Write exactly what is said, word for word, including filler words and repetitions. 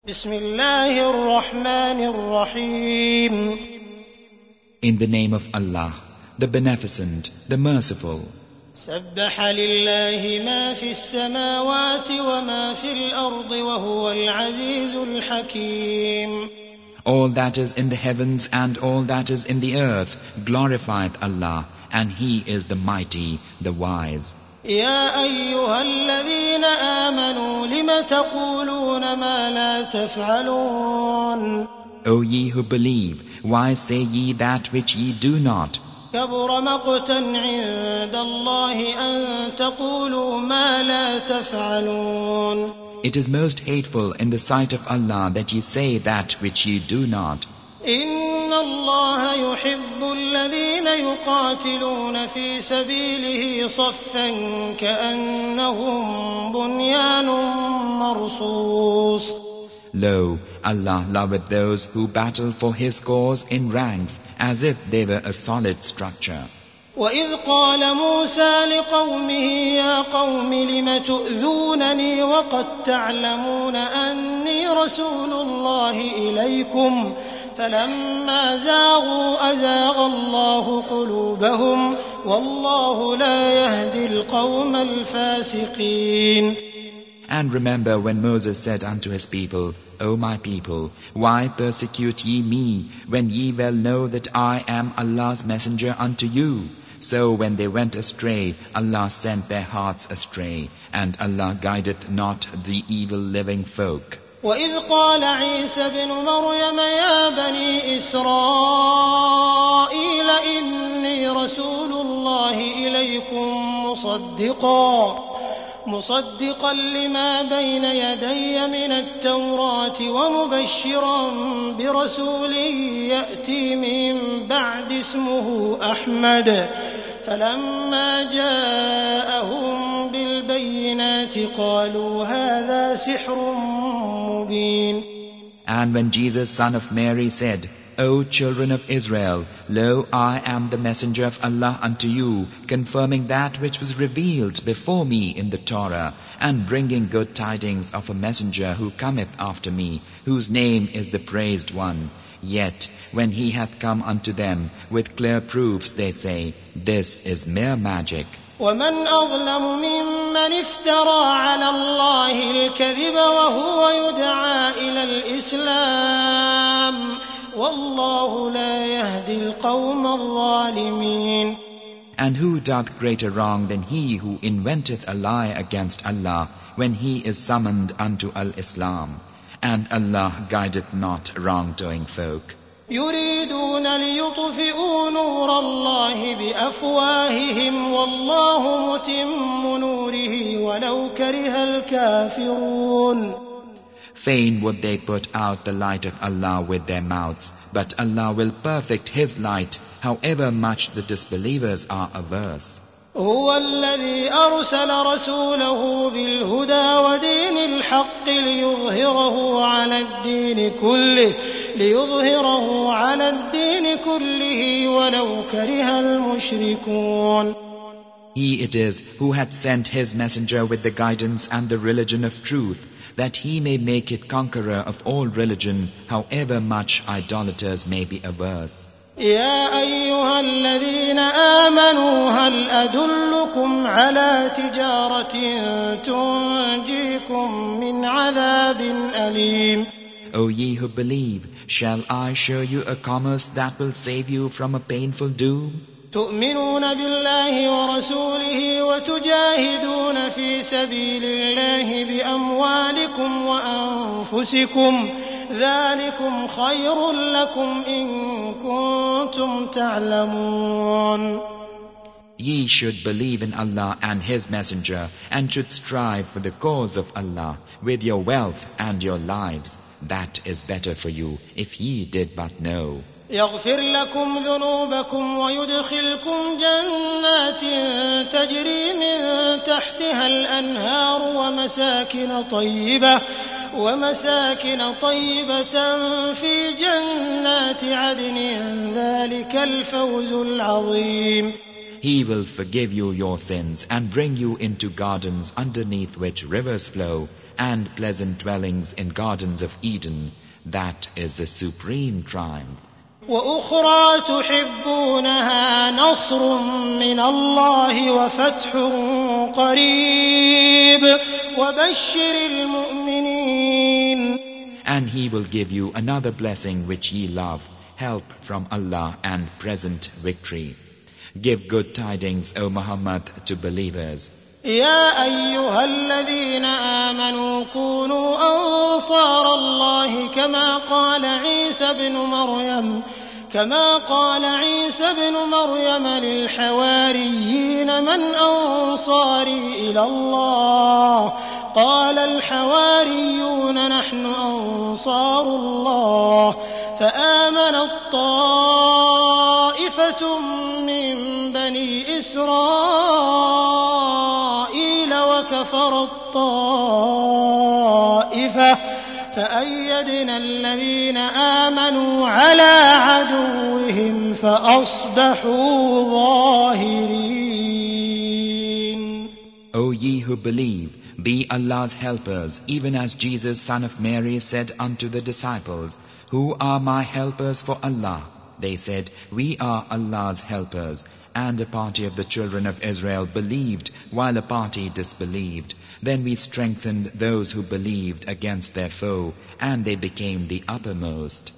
بسم الله الرحمن الرحيم. In the name of Allah, the Beneficent, the Merciful. سبح لله ما في السماوات وما في الأرض وهو العزيز الحكيم. All that is in the heavens and all that is in the earth glorifieth Allah, and He is the Mighty, the Wise. يا أيها الذين آمنوا لم تقولون ما لا تفعلون. O ye who believe, why say ye that which ye do not? كبر مقتا عند الله أن تقولوا ما لا تفعلون. It is most hateful in the sight of Allah that ye say that which ye do not. إن الله يحب الذين يقاتلون في سبيله صفا كأنهم بنيان مرصوص. Lo, Allah loveth those who battle for His cause in ranks as if they were a solid structure. وإذ قال موسى لقومه يا قوم لم تؤذونني وقد تعلمون أني رسول الله إليكم فلما زاغوا أزاغ الله قلوبهم والله لا يهدي القوم الفاسقين. And remember when Moses said unto his people, O my people, why persecute ye me, when ye well know that I am Allah's messenger unto you? So when they went astray, Allah sent their hearts astray, and Allah guideth not the evil living folk. وإذ قال عيسى بن مريم يا بني إسرائيل إني رسول الله إليكم مصدقا مصدقا لما بين يدي من التوراة ومبشرا برسول يأتي من بعد اسمه أحمد فلما جاءهم بالبينات قالوا هذا سحر مبين. And when Jesus, son of Mary, said, O children of Israel, lo, I am the messenger of Allah unto you, confirming that which was revealed before me in the Torah, and bringing good tidings of a messenger who cometh after me, whose name is the Praised One. Yet, when he hath come unto them with clear proofs, they say, this is mere magic. ومن أظلم ممن افترى على الله الكذب وهو يدعى إلى الإسلام والله لا يهدي القوم الظالمين. And who doth greater wrong than he who inventeth a lie against Allah when he is summoned unto al-Islam? And Allah guideth not wrongdoing folk. يريدون ليطفئوا نور الله بأفواههم والله متم نوره ولو كره الكافرون. Fain would they put out the light of Allah with their mouths, but Allah will perfect His light, however much the disbelievers are averse. هو الذي أرسل رسوله بالهدى ودين الحق ليظهره على الدين كله ليظهره على الدين كله ولو كره المشركون. He it is who hath sent His messenger with the guidance and the religion of truth, that He may make it conqueror of all religion, however much idolaters may be averse. يا أيها الذين آمنوا هل أدلكم على تجارة تنجيكم من عذاب أليم. O ye who believe, shall I show you a commerce that will save you from a painful doom? تؤمنون بالله ورسوله وتجاهدون في سبيل الله بأموالكم وأنفسكم ذلكم خير لكم إن كنتم تعلمون. Ye should believe in Allah and His messenger, and should strive for the cause of Allah with your wealth and your lives. That is better for you if ye did but know. يغفر لكم ذنوبكم ويدخلكم جنات تجري من تحتها الأنهار ومساكن طيبة ومساكن طيبة في جنات عدن ذلك الفوز العظيم. He will forgive you your sins and bring you into gardens underneath which rivers flow. and pleasant dwellings in gardens of Eden. That is the supreme triumph. وأخرى تحبونها نصر من الله وفتح قريب وبشر المؤمنين. And he will give you another blessing which ye love, help from Allah and present victory. Give good tidings, O Muhammad, to believers. يا أيها الذين آمنوا كونوا أنصار الله كما قال عيسى بن مريم كما قال عيسى بن مريم للحواريين من أنصاري إلى الله قال الحواريون نحن أنصار الله فآمنت طائفة من بني إسرائيل وكفرت طائفة فأيدنا الذين آمنوا على عدوهم فأصبحوا ظاهرين. O ye who believe, be Allah's helpers, even as Jesus, son of Mary, said unto the disciples, Who are my helpers for Allah? They said, We are Allah's helpers. And a party of the children of Israel believed, while a party disbelieved. Then we strengthened those who believed against their foe, and they became the uppermost.